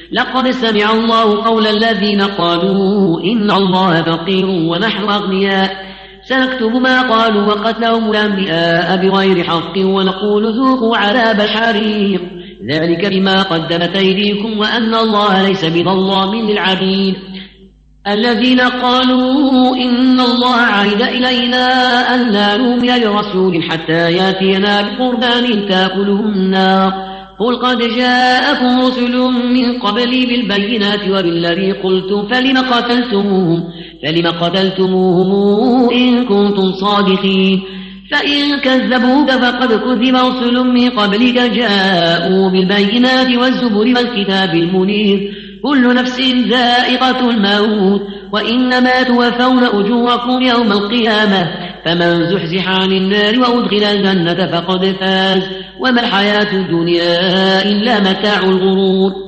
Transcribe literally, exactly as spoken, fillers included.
لقد سمع الله قول الذين قالوا إن الله فقير ونحن أغنياء سنكتب ما قالوا وقتلهم الأنبياء بغير حق ونقول ذوقوا عذاب الحريق ذلك بما قدمت أيديكم وأن الله ليس بظلام للعبيد الذين قالوا إن الله عهد إلينا أن لا نؤمن لرسول حتى يأتينا بقربان تأكله النار قل قد جاءكم رسل من قبلي بالبينات وبالذي قلتم فلم قتلتموهم فلم قتلتموهم إن كنتم صادقين فإن كذبوك فقد كذب رسل من قبلك جاءوا بالبينات والزبر والكتاب المنير كل نفس ذائقة الموت وإنما توفون أجوركم يوم القيامة فمن زحزح عن النار وأدخل الجنة فقد فاز وما الحياة الدنيا إلا متاع الغرور